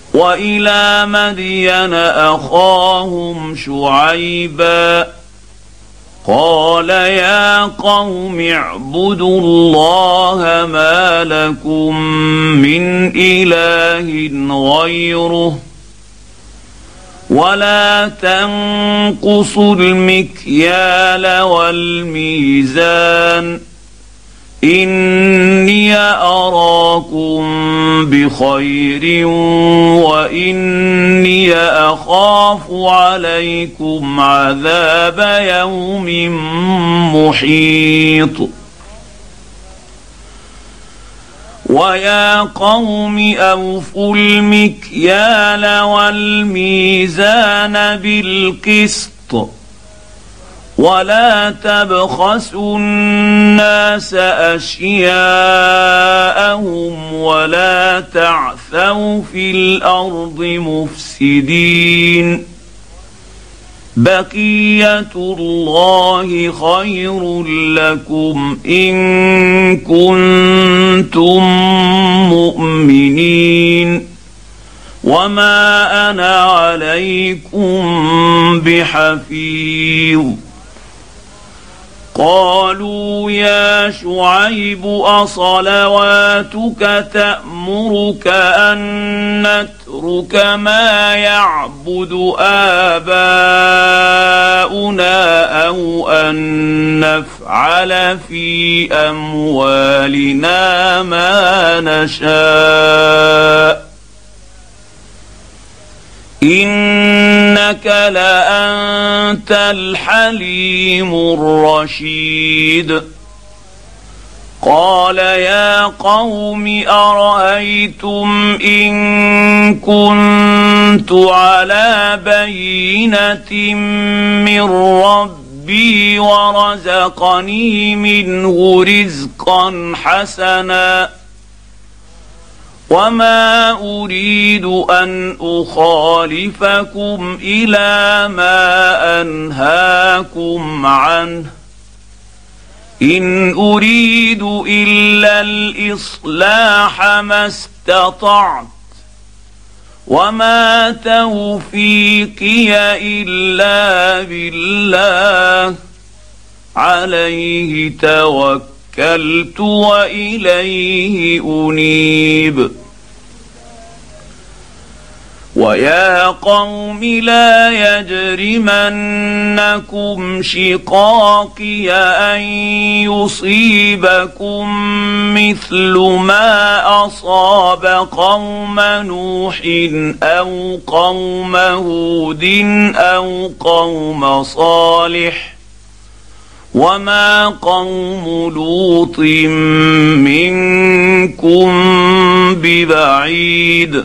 وإلى مدين أخاهم شعيبا قال يا قوم اعبدوا الله ما لكم من إله غيره ولا تنقصوا المكيال والميزان إني أراكم بخير وإني أخاف عليكم عذاب يوم محيط ويا قوم أوفوا المكيال والميزان بالقسط ولا تبخسوا الناس أشياءهم ولا تعثوا في الأرض مفسدين بقية الله خير لكم إن كنتم مؤمنين وما أنا عليكم بحفيظ قالوا يا شعيب أصلواتك تأمرك أن نترك ما يعبد آباؤنا أو أن نفعل في أموالنا ما نشاء إنك لأنت الحليم الرشيد قال يا قوم أرأيتم إن كنت على بينة من ربي ورزقني منه رزقا حسنا وما أريد أن أخالفكم إلى ما أنهاكم عنه إن أريد إلا الإصلاح ما استطعت وما توفيقي إلا بالله عليه توكلت وإليه أنيب ويا قوم لا يجرمنكم شقاقي أن يصيبكم مثل ما أصاب قوم نوح أو قوم هود أو قوم صالح وما قوم لوط منكم ببعيد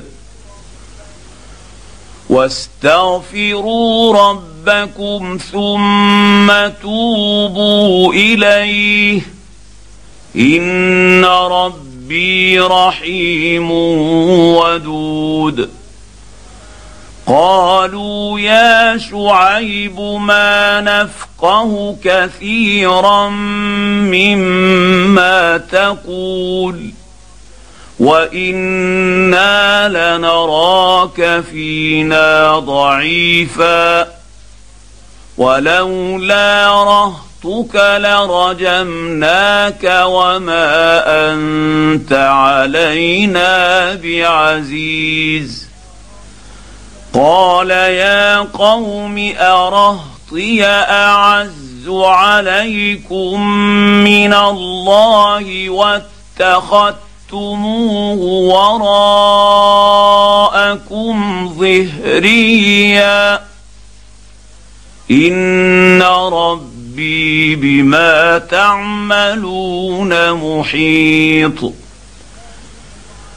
واستغفروا ربكم ثم توبوا إليه إن ربي رحيم ودود قالوا يا شعيب ما نفقه كثيرا مما تقول وإنا لنراك فينا ضعيفا ولولا رهطك لرجمناك وما أنت علينا بعزيز قال يا قوم أرهطي أعز عليكم من الله واتخذتموه وراءكم ظهريا إن ربي بما تعملون محيط